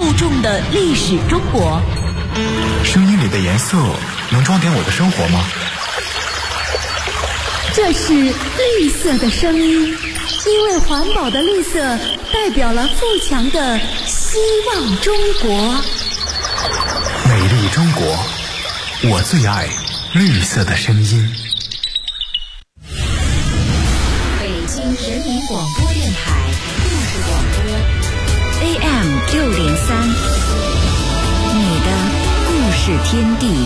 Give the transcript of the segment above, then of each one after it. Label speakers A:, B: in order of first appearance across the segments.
A: 厚重的历史中国。
B: 声音里的颜色能装点我的生活吗？
C: 这是绿色的声音，因为环保的绿色代表了富强的希望中国。
B: 美丽中国，我最爱绿色的声音。
D: 北京人民广播电台故事广播 AM603，你的故事天地。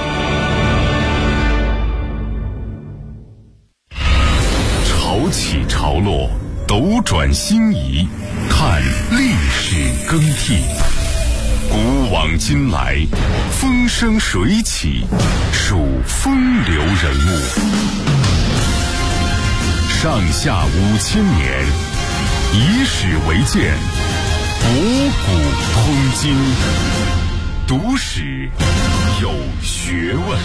E: 潮起潮落，斗转星移，看历史更替。古往今来，风生水起，数风流人物。上下5000年，以史为鉴，博古通今，读史有学问。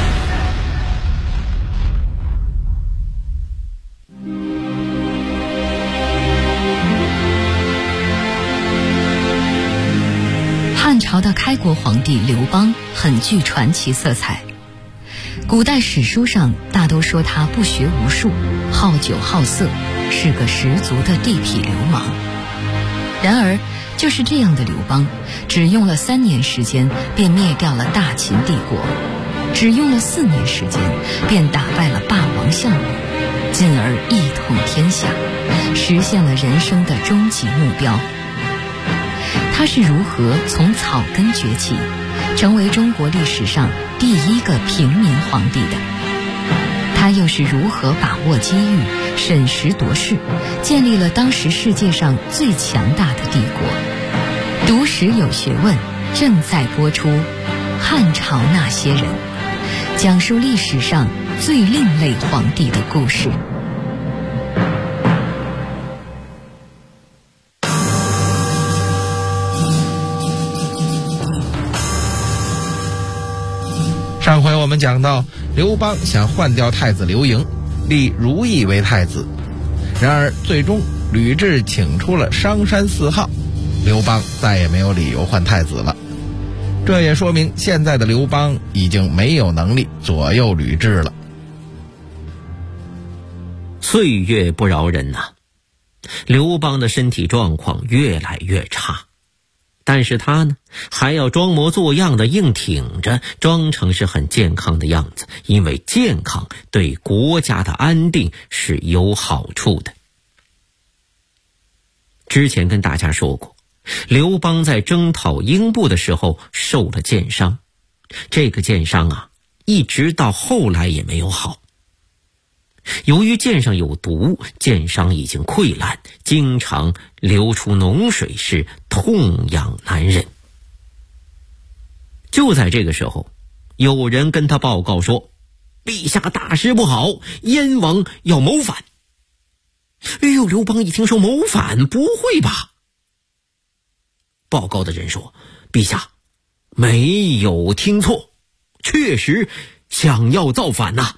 D: 汉朝的开国皇帝刘邦很具传奇色彩，古代史书上大都说他不学无术，好酒好色，是个十足的地痞流氓。然而就是这样的刘邦，只用了3年时间便灭掉了大秦帝国，只用了4年时间便打败了霸王项羽，进而一统天下，实现了人生的终极目标。他是如何从草根崛起，成为中国历史上第一个平民皇帝的？他又是如何把握机遇，审时度势，建立了当时世界上最强大的帝国？读史有学问，正在播出《汉朝那些人》，讲述历史上最另类皇帝的故事。
F: 上回我们讲到，刘邦想换掉太子刘盈，立如意为太子。然而最终吕雉请出了商山4号，刘邦再也没有理由换太子了。这也说明现在的刘邦已经没有能力左右吕雉了。
G: 岁月不饶人呐，刘邦的身体状况越来越差。但是他呢，还要装模作样的硬挺着，装成是很健康的样子，因为健康对国家的安定是有好处的。之前跟大家说过，刘邦在征讨英布的时候受了箭伤，这个箭伤啊，一直到后来也没有好。由于箭上有毒，箭伤已经溃烂，经常流出脓水，是痛痒难忍。就在这个时候，有人跟他报告说，陛下大事不好，燕王要谋反。哎呦，刘邦一听说谋反，不会吧？报告的人说，陛下没有听错，确实想要造反呐。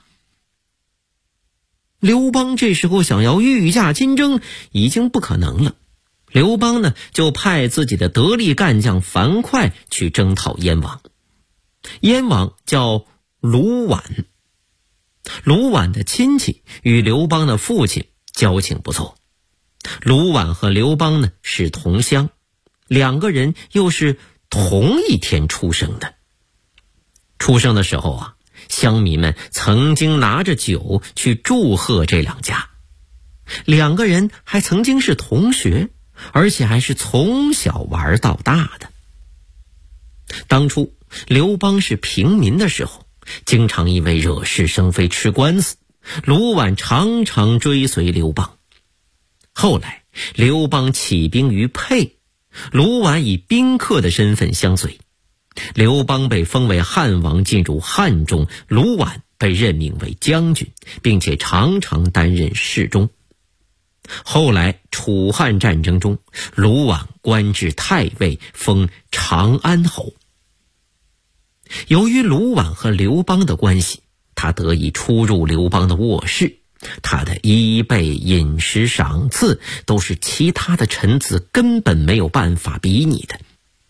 G: 刘邦这时候想要御驾亲征已经不可能了。刘邦呢，就派自己的得力干将樊哙去征讨燕王。燕王叫卢绾，卢绾的亲戚与刘邦的父亲交情不错。卢绾和刘邦呢是同乡，两个人又是同一天出生的。出生的时候啊，乡民们曾经拿着酒去祝贺这两家，两个人还曾经是同学，而且还是从小玩到大的。当初刘邦是平民的时候，经常因为惹是生非吃官司，卢绾常常追随刘邦。后来刘邦起兵于沛，卢绾以宾客的身份相随。刘邦被封为汉王，进入汉中，卢绾被任命为将军，并且常常担任侍中。后来楚汉战争中，卢绾官至太尉，封长安侯。由于卢绾和刘邦的关系，他得以出入刘邦的卧室，他的衣被、饮食、赏赐都是其他的臣子根本没有办法比拟的。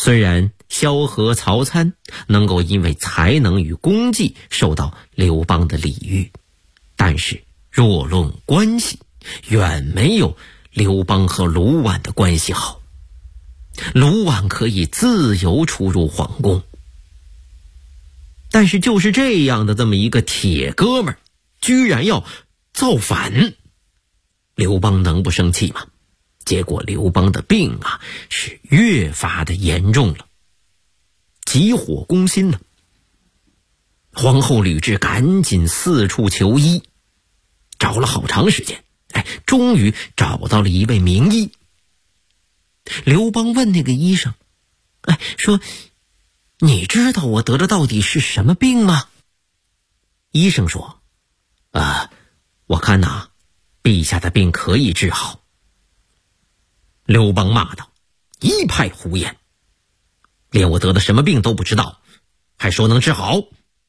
G: 虽然萧何、曹参能够因为才能与功绩受到刘邦的礼遇，但是若论关系，远没有刘邦和卢绾的关系好。卢绾可以自由出入皇宫，但是就是这样的这么一个铁哥们儿，居然要造反，刘邦能不生气吗？结果刘邦的病是越发的严重了，急火攻心呢。皇后吕雉赶紧四处求医，找了好长时间，终于找到了一位名医。刘邦问那个医生，说你知道我得的到底是什么病吗？医生说，我看陛下的病可以治好。刘邦骂道，一派胡言，连我得的什么病都不知道，还说能治好。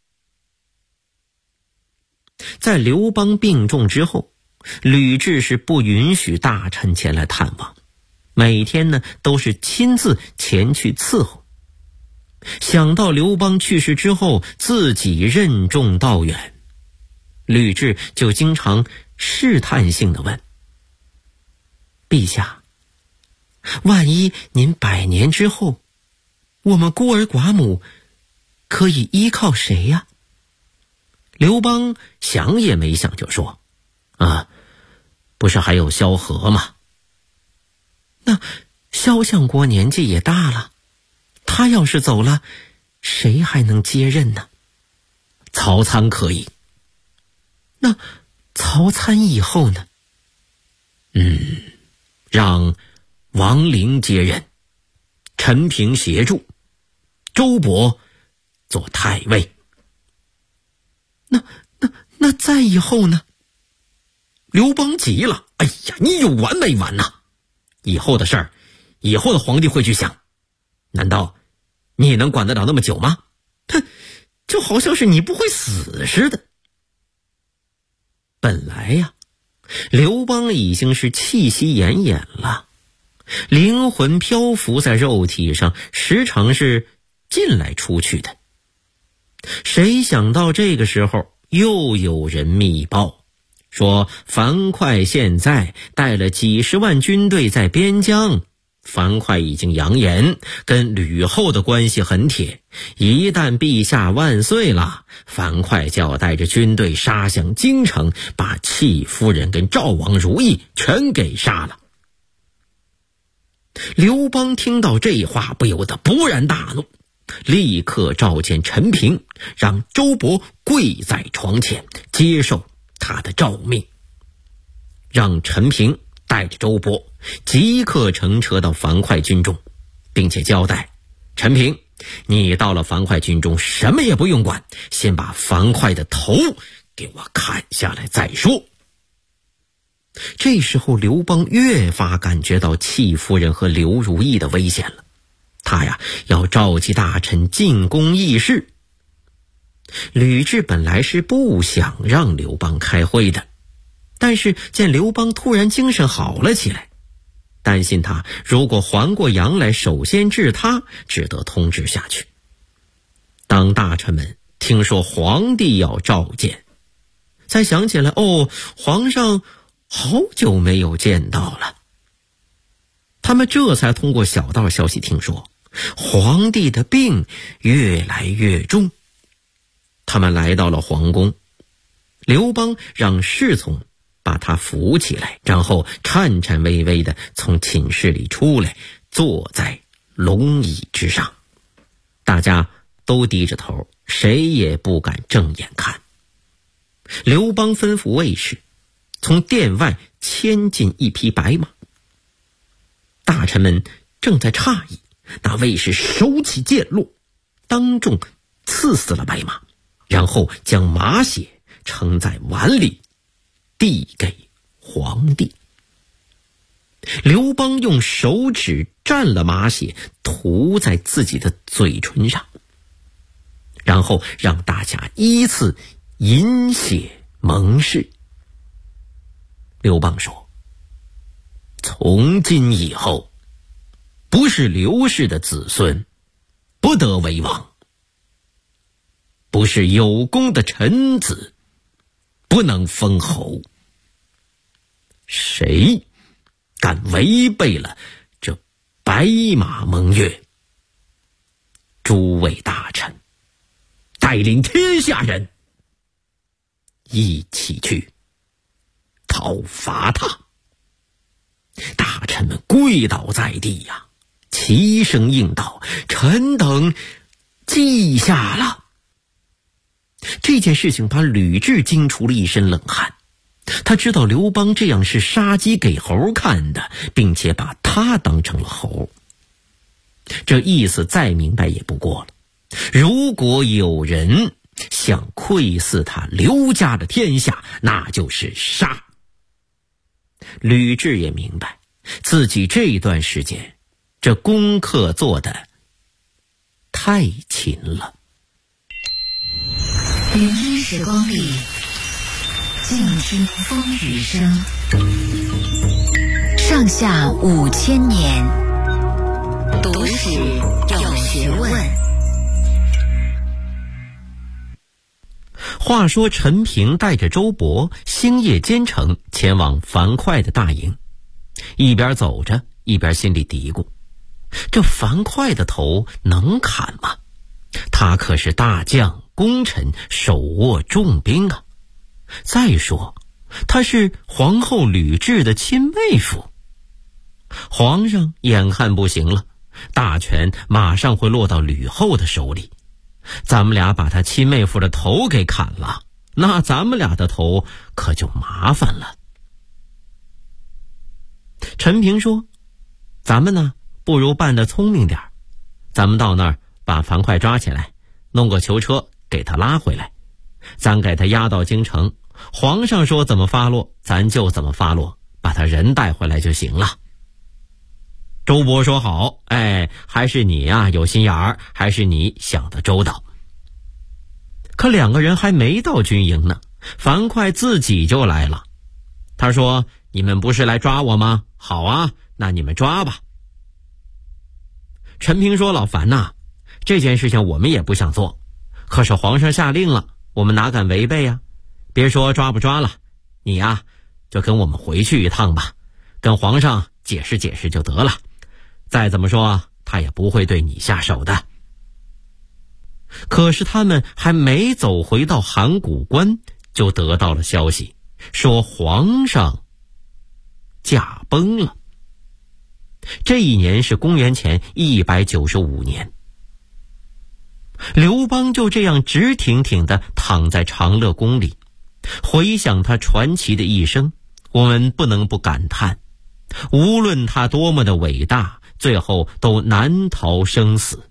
G: 在刘邦病重之后，吕雉是不允许大臣前来探望，每天呢都是亲自前去伺候。想到刘邦去世之后自己任重道远，吕雉就经常试探性地问，陛下，万一您100年之后，我们孤儿寡母可以依靠谁呀？刘邦想也没想就说，不是还有萧何吗？那萧相国年纪也大了，他要是走了，谁还能接任呢？曹参可以。那曹参以后呢？让王陵接任，陈平协助，周勃做太尉。那再以后呢？刘邦急了，你有完没完呐？以后的事儿，以后的皇帝会去想，难道你能管得了那么久吗？就好像是你不会死似的。本来刘邦已经是气息奄奄了，灵魂漂浮在肉体上，时常是进来出去的。谁想到这个时候又有人密报，说樊哙现在带了几十万军队在边疆，樊哙已经扬言跟吕后的关系很铁，一旦陛下万岁了，樊哙就要带着军队杀向京城，把戚夫人跟赵王如意全给杀了。刘邦听到这话不由得勃然大怒，立刻召见陈平，让周勃跪在床前接受他的诏命，让陈平带着周勃即刻乘车到樊哙军中，并且交代陈平，你到了樊哙军中什么也不用管，先把樊哙的头给我砍下来再说。这时候刘邦越发感觉到戚夫人和刘如意的危险了，他要召集大臣进宫议事。吕雉本来是不想让刘邦开会的，但是见刘邦突然精神好了起来，担心他如果还过阳来首先治他，只得通知下去。当大臣们听说皇帝要召见，才想起来，皇上好久没有见到了。他们这才通过小道消息听说皇帝的病越来越重。他们来到了皇宫，刘邦让侍从把他扶起来，然后颤颤巍巍地从寝室里出来，坐在龙椅之上。大家都低着头，谁也不敢正眼看。刘邦吩咐卫士从殿外牵进一匹白马。大臣们正在诧异，那卫士手起剑落，当众刺死了白马，然后将马血盛在碗里递给皇帝。刘邦用手指蘸了马血，涂在自己的嘴唇上，然后让大家依次饮血盟誓。刘邦说，从今以后， 不是刘氏的子孙，不得为王；不是有功的臣子，不能封侯。谁敢违背了这白马盟约，诸位大臣带领天下人一起去讨伐他。大臣们跪倒在地呀，齐声应道：臣等记下了。这件事情把吕雉惊出了一身冷汗，他知道刘邦这样是杀鸡给猴看的，并且把他当成了猴。这意思再明白也不过了，如果有人想窥伺他刘家的天下，那就是杀。吕雉也明白自己这段时间这功课做得太勤了。
C: 云烟时光里，静听风雨声。上下5000年，读史有学问。
G: 话说陈平带着周勃星夜兼程前往樊哙的大营，一边走着一边心里嘀咕：这樊哙的头能砍吗？他可是大将功臣，手握重兵啊！再说他是皇后吕雉的亲妹夫，皇上眼看不行了，大权马上会落到吕后的手里。咱们俩把他亲妹夫的头给砍了，那咱们俩的头可就麻烦了。陈平说：咱们呢，不如办得聪明点，咱们到那儿把樊哙抓起来，弄个囚车给他拉回来，咱给他押到京城，皇上说怎么发落咱就怎么发落，把他人带回来就行了。周勃说好，还是你呀有心眼儿，还是你想得周到。可两个人还没到军营呢，樊哙自己就来了。他说：你们不是来抓我吗？好啊，那你们抓吧。陈平说：老樊呐，这件事情我们也不想做，可是皇上下令了，我们哪敢违背呀？别说抓不抓了，你呀就跟我们回去一趟吧，跟皇上解释解释就得了。再怎么说他也不会对你下手的。可是他们还没走回到函谷关，就得到了消息，说皇上驾崩了。这一年是公元前195年。刘邦就这样直挺挺地躺在长乐宫里，回想他传奇的一生，我们不能不感叹，无论他多么的伟大，最后都难逃生死。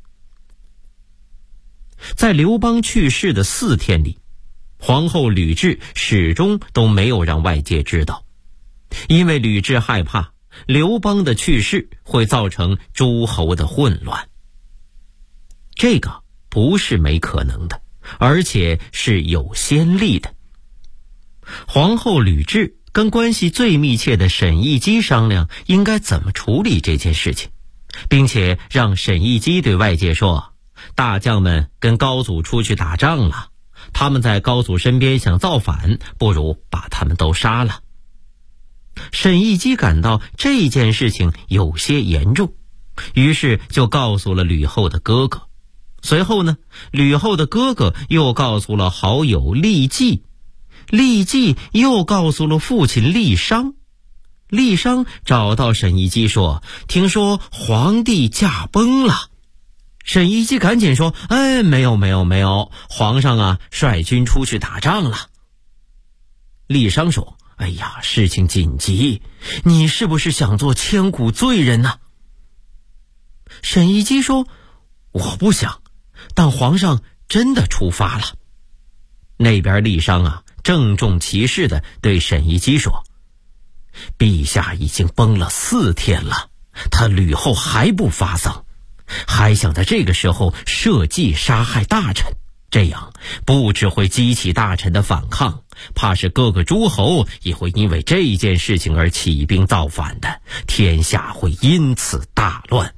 G: 在刘邦去世的4天里，皇后吕雉始终都没有让外界知道，因为吕雉害怕刘邦的去世会造成诸侯的混乱。这个不是没可能的，而且是有先例的。皇后吕雉跟关系最密切的沈亦基商量应该怎么处理这件事情，并且让沈亦基对外界说，大将们跟高祖出去打仗了，他们在高祖身边想造反，不如把他们都杀了。沈亦基感到这件事情有些严重，于是就告诉了吕后的哥哥。随后呢，吕后的哥哥又告诉了好友郦季，郦季又告诉了父亲郦商。郦商找到沈亦基说，听说皇帝驾崩了。沈亦基赶紧说，没有，皇上啊率军出去打仗了。郦商说，事情紧急，你是不是想做千古罪人呢？沈亦基说，我不想，但皇上真的出发了。那边郦商啊郑重其事地对沈亦基说，陛下已经崩了4天了，他吕后还不发丧，还想在这个时候设计杀害大臣，这样不只会激起大臣的反抗，怕是各个诸侯也会因为这件事情而起兵造反的，天下会因此大乱，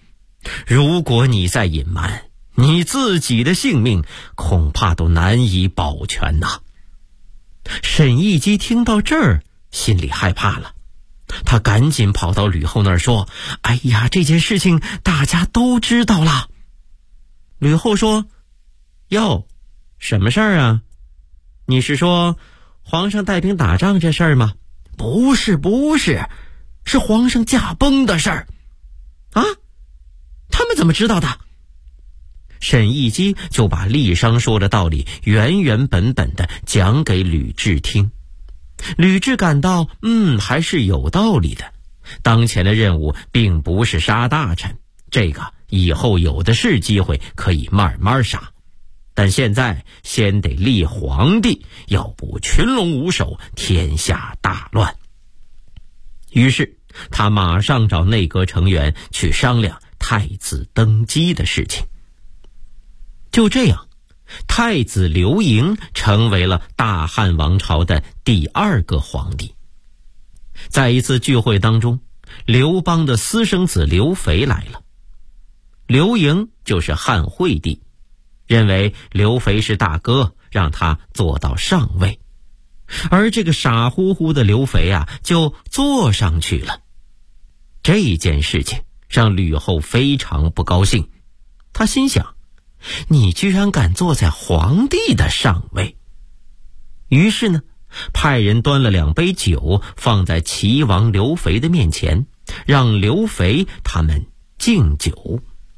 G: 如果你再隐瞒，你自己的性命恐怕都难以保全呐。沈亦基听到这儿，心里害怕了，他赶紧跑到吕后那儿说：“哎呀，这件事情大家都知道了。”吕后说：“哟，什么事儿啊？你是说皇上带兵打仗这事儿吗？”“不是，是皇上驾崩的事儿。”“啊？他们怎么知道的？”沈亦基就把郦商说的道理原原本本的讲给吕雉听。吕雉感到还是有道理的，当前的任务并不是杀大臣，这个以后有的是机会可以慢慢杀，但现在先得立皇帝，要不群龙无首，天下大乱。于是他马上找内阁成员去商量太子登基的事情。就这样，太子刘盈成为了大汉王朝的第2个皇帝。在一次聚会当中，刘邦的私生子刘肥来了。刘盈就是汉惠帝，认为刘肥是大哥，让他坐到上位。而这个傻乎乎的刘肥就坐上去了。这件事情让吕后非常不高兴，她心想，你居然敢坐在皇帝的上位。于是呢，派人端了2杯酒放在齐王刘肥的面前，让刘肥他们敬酒。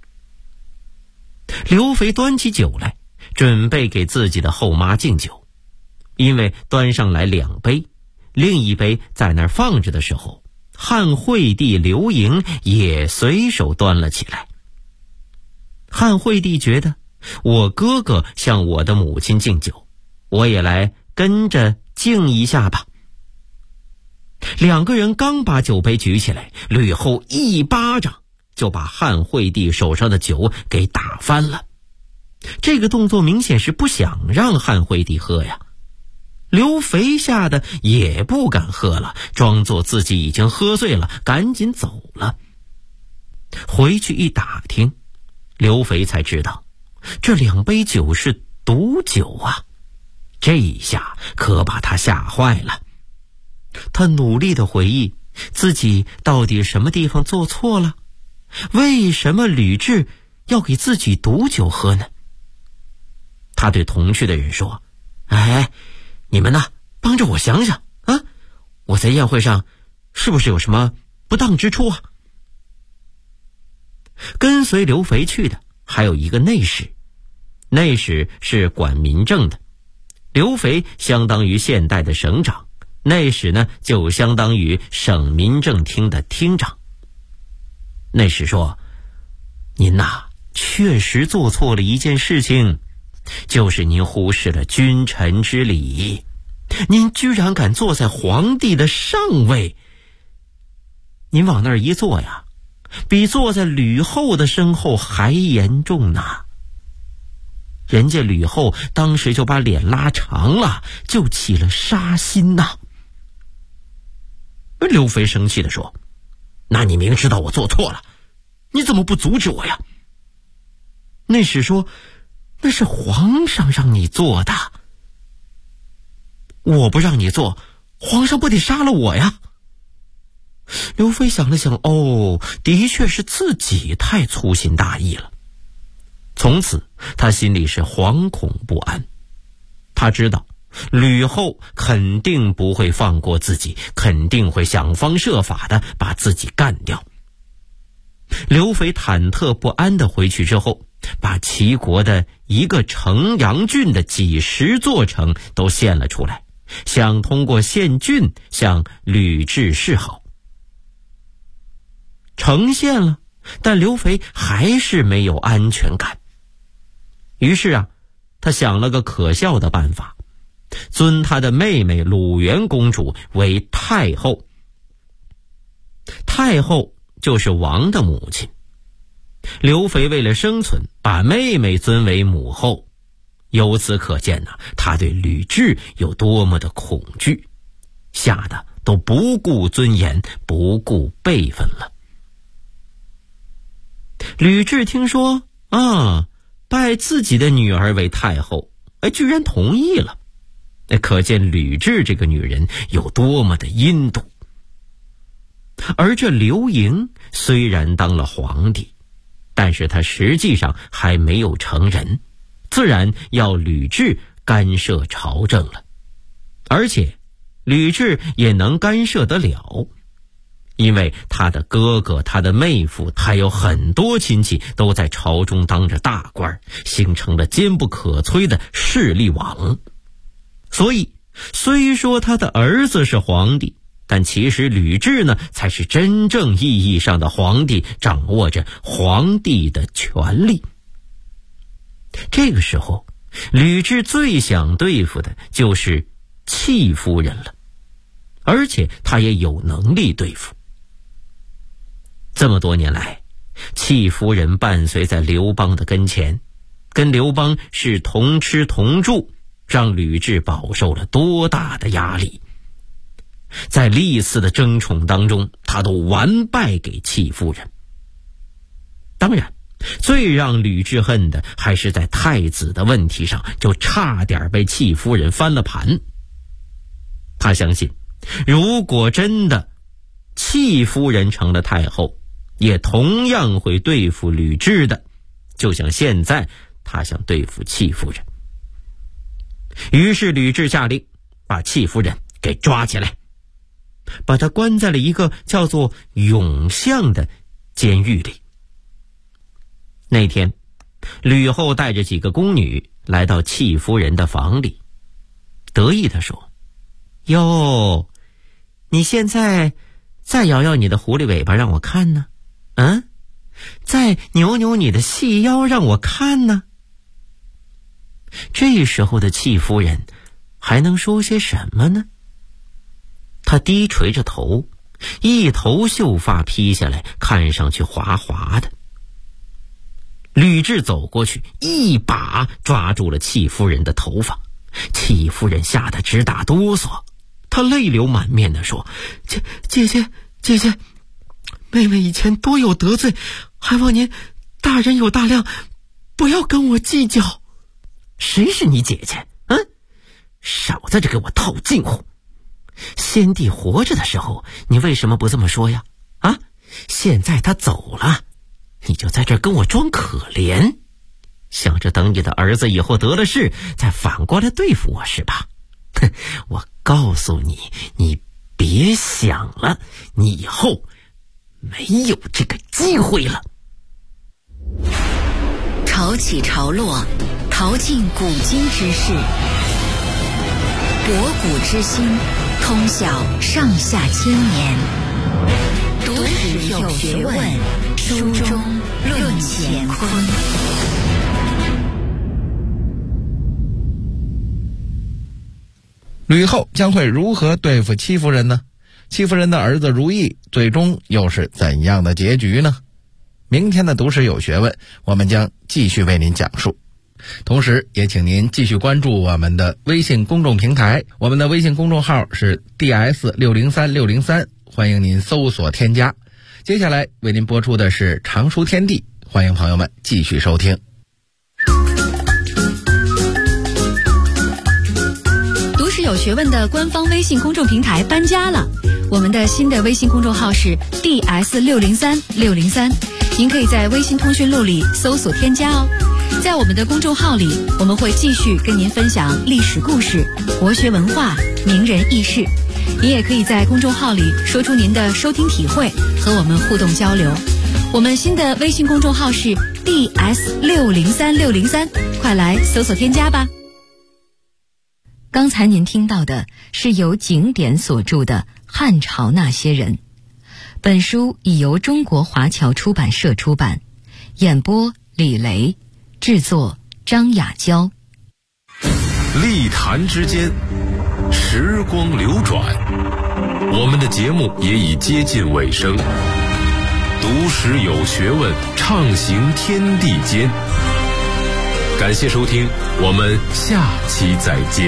G: 刘肥端起酒来，准备给自己的后妈敬酒。因为端上来2杯，另一杯在那儿放着的时候，汉惠帝刘盈也随手端了起来。汉惠帝觉得，我哥哥向我的母亲敬酒，我也来跟着敬一下吧。2个人刚把酒杯举起来，吕后一巴掌就把汉惠帝手上的酒给打翻了。这个动作明显是不想让汉惠帝喝呀。刘肥吓得也不敢喝了，装作自己已经喝醉了，赶紧走了。回去一打听，刘肥才知道这2杯酒是毒酒啊，这一下可把他吓坏了。他努力地回忆自己到底什么地方做错了，为什么吕雉要给自己毒酒喝呢？他对同去的人说：“哎，你们呢，帮着我想想啊，我在宴会上是不是有什么不当之处啊？”跟随刘肥去的还有一个内史，内史是管民政的，刘肥相当于现代的省长，内史呢就相当于省民政厅的厅长。内史说：“您呐，确实做错了一件事情，就是您忽视了君臣之礼，您居然敢坐在皇帝的上位，您往那儿一坐呀，比坐在吕后的身后还严重呢。”人家吕后当时就把脸拉长了，就起了杀心呐。刘肥生气地说：“那你明知道我做错了，你怎么不阻止我呀？”内史说：“那是皇上让你做的，我不让你做，皇上不得杀了我呀？”刘肥想了想，的确是自己太粗心大意了。从此他心里是惶恐不安，他知道吕后肯定不会放过自己，肯定会想方设法的把自己干掉。刘肥忐忑不安的回去之后，把齐国的一个城阳郡的几10座城都献了出来，想通过献郡向吕雉示好。城献了，但刘肥还是没有安全感。于是他想了个可笑的办法，尊他的妹妹鲁元公主为太后。太后就是王的母亲。刘肥为了生存，把妹妹尊为母后，由此可见他对吕雉有多么的恐惧，吓得都不顾尊严，不顾辈分了。 吕雉听说拜自己的女儿为太后，居然同意了。可见吕雉这个女人有多么的阴毒。而这刘盈虽然当了皇帝，但是他实际上还没有成人，自然要吕雉干涉朝政了。而且吕雉也能干涉得了，因为他的哥哥、他的妹夫还有很多亲戚都在朝中当着大官，形成了坚不可摧的势力网。所以虽说他的儿子是皇帝，但其实吕雉呢才是真正意义上的皇帝，掌握着皇帝的权力。这个时候吕雉最想对付的就是戚夫人了，而且他也有能力对付。这么多年来，戚夫人伴随在刘邦的跟前，跟刘邦是同吃同住，让吕雉饱受了多大的压力。在历次的争宠当中，他都完败给戚夫人。当然最让吕雉恨的还是在太子的问题上，就差点被戚夫人翻了盘。他相信如果真的戚夫人成了太后，也同样会对付吕雉的，就像现在他想对付戚夫人。于是吕雉下令把戚夫人给抓起来，把她关在了一个叫做永巷的监狱里。那天吕后带着几个宫女来到戚夫人的房里，得意地说：哟，你现在再摇摇你的狐狸尾巴让我看呢，再扭扭你的细腰让我看呢。这时候的戚夫人还能说些什么呢？她低垂着头，一头秀发披下来，看上去滑滑的。吕雉走过去，一把抓住了戚夫人的头发，戚夫人吓得直打哆嗦，她泪流满面地说：姐姐，妹妹以前多有得罪，还望您大人有大量，不要跟我计较。谁是你姐姐？少在这给我套近乎。先帝活着的时候，你为什么不这么说呀？现在他走了，你就在这儿跟我装可怜，想着等你的儿子以后得了势，再反过来对付我是吧？我告诉你，你别想了，你以后没有这个机会了。
D: 潮起潮落，淘尽古今之事，博古之心，通晓上下千年。读史有学问，书中论乾坤。
F: 吕后将会如何对付戚夫人呢？戚夫人的儿子如意最终又是怎样的结局呢？明天的读史有学问，我们将继续为您讲述。同时也请您继续关注我们的微信公众平台，我们的微信公众号是 DS630603，欢迎您搜索添加。接下来为您播出的是常书天地，欢迎朋友们继续收听。
C: 读史有学问的官方微信公众平台搬家了，我们的新的微信公众号是 DS630603，您可以在微信通讯录里搜索添加哦。在我们的公众号里，我们会继续跟您分享历史故事、国学文化、名人轶事。您也可以在公众号里说出您的收听体会，和我们互动交流。我们新的微信公众号是 DS603603，快来搜索添加吧。
D: 刚才您听到的是由景典所著的《汉朝那些人》，本书已由中国华侨出版社出版，演播李雷，制作张雅娇。
E: 历坛之间，时光流转，我们的节目也已接近尾声。读史有学问，畅行天地间。感谢收听，我们下期再见。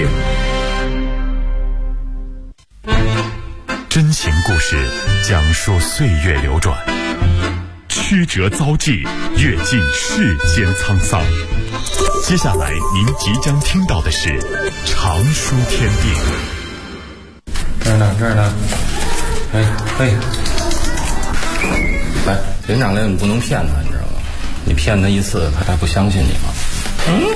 B: 真情故事讲述岁月流转，
E: 曲折遭际，阅尽世间沧桑。接下来您即将听到的是常书天地。
F: 这儿呢，哎，来，连长来，你不能骗他，你知道吗？你骗他一次，他不相信你了。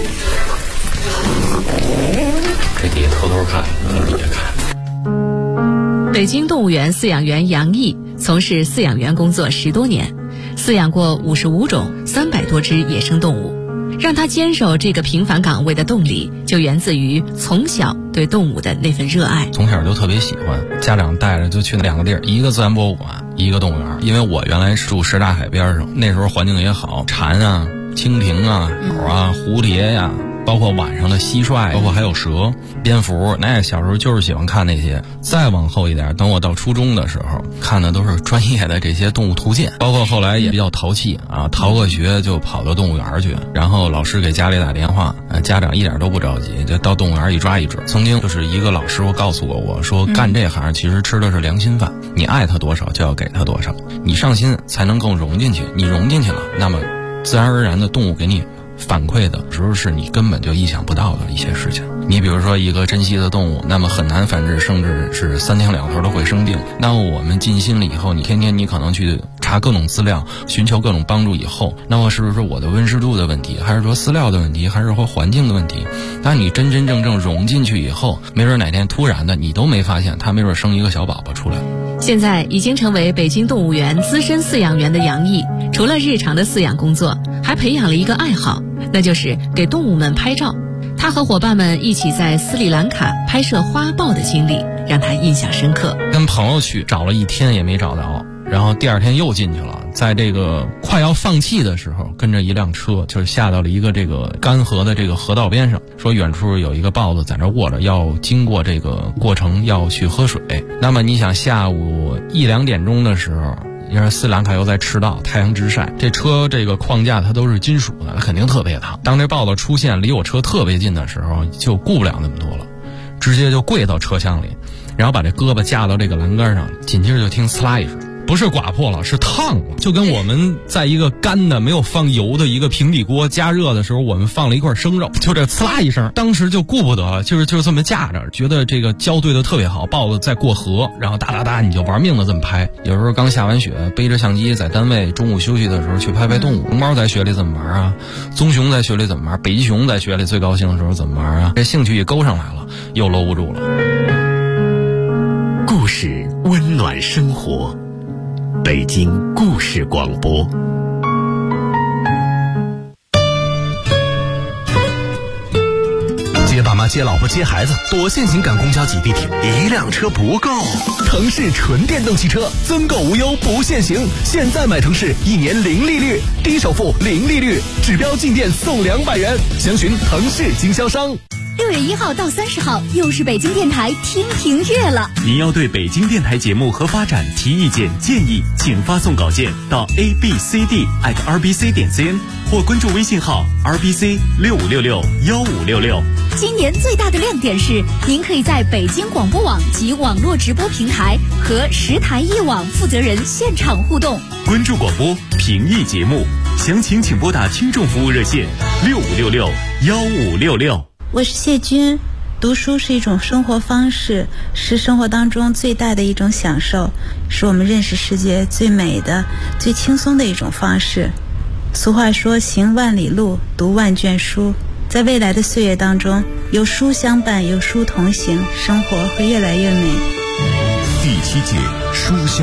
F: 这底下偷偷看，从底下看。
C: 北京动物园饲养员杨毅从事饲养员工作10多年，饲养过55种300多只野生动物。让他坚守这个平凡岗位的动力，就源自于从小对动物的那份热爱。
H: 从小就特别喜欢，家长带着就去2个地儿，一个自然博物馆，一个动物园。因为我原来住什刹海边上，那时候环境也好，蝉啊、蜻蜓啊、鸟啊、蝴蝶呀，包括晚上的蟋蟀，包括还有蛇、蝙蝠，那小时候就是喜欢看那些。再往后一点，等我到初中的时候，看的都是专业的这些动物图鉴，包括后来也比较淘气啊，逃个学就跑到动物园去，然后老师给家里打电话，家长一点都不着急，就到动物园一抓一只。曾经就是一个老师傅告诉过我说，干这行其实吃的是良心饭，你爱他多少就要给他多少，你上心才能更融进去，你融进去了，那么自然而然的动物给你反馈的时候是你根本就意想不到的一些事情。你比如说一个珍稀的动物，那么很难繁殖，甚至是3天2头都会生病。那我们尽心了以后，你天天你可能去查各种资料，寻求各种帮助以后，那么是不是我的温湿度的问题，还是说饲料的问题，还是说环境的问题？当你真真正正融进去以后，没准哪天突然的你都没发现，它没准生一个小宝宝出来。
C: 现在已经成为北京动物园资深饲养员的杨毅，除了日常的饲养工作，还培养了一个爱好，那就是给动物们拍照。他和伙伴们一起在斯里兰卡拍摄花豹的经历让他印象深刻。
H: 跟朋友去找了1天也没找到，然后第2天又进去了，在这个快要放弃的时候，跟着一辆车就是下到了一个这个干涸的这个河道边上，说远处有一个豹子在那卧着，要经过这个过程要去喝水。那么你想下午1、2点钟的时候，因为斯里兰卡又在赤道，太阳直晒，这车这个框架它都是金属的，它肯定特别烫。当这豹子出现离我车特别近的时候，就顾不了那么多了，直接就跪到车厢里，然后把这胳膊架到这个栏杆上，紧接着就听呲啦一声，不是刮破了，是烫了，就跟我们在一个干的没有放油的一个平底锅加热的时候，我们放了一块生肉，就这呲啦一声，当时就顾不得了，就是这么架着，觉得这个胶对的特别好，豹子在过河，然后哒哒哒你就玩命的这么拍。有时候刚下完雪，背着相机在单位中午休息的时候去拍拍动物，龙猫在雪里怎么玩啊，棕熊在雪里怎么玩，北极熊在雪里最高兴的时候怎么玩啊，这兴趣一勾上来了，又搂不住了。
E: 故事温暖生活，北京故事广播。
B: 接爸妈、接老婆、接孩子，多线性赶公交挤地铁，1辆车不够。腾势纯电动汽车，增购无忧不限行，现在买腾势1年0利率，低首付0利率，指标进店送200元，详询腾势经销商。
A: 6月1号到30号，又是北京电台听评月了。
E: 您要对北京电台节目和发展提意见建议，请发送稿件到 abcd@rbc.cn 或关注微信号 rbc65661566。
A: 今年最大的亮点是，您可以在北京广播网及网络直播平台和10台1网负责人现场互动。
E: 关注广播，评议节目，详情请拨打听众服务热线65661566。
I: 我是谢军，读书是一种生活方式，是生活当中最大的一种享受，是我们认识世界最美的、最轻松的一种方式。俗话说，行万里路，读万卷书。在未来的岁月当中，有书相伴，有书同行，生活会越来越美。
E: 第7届书香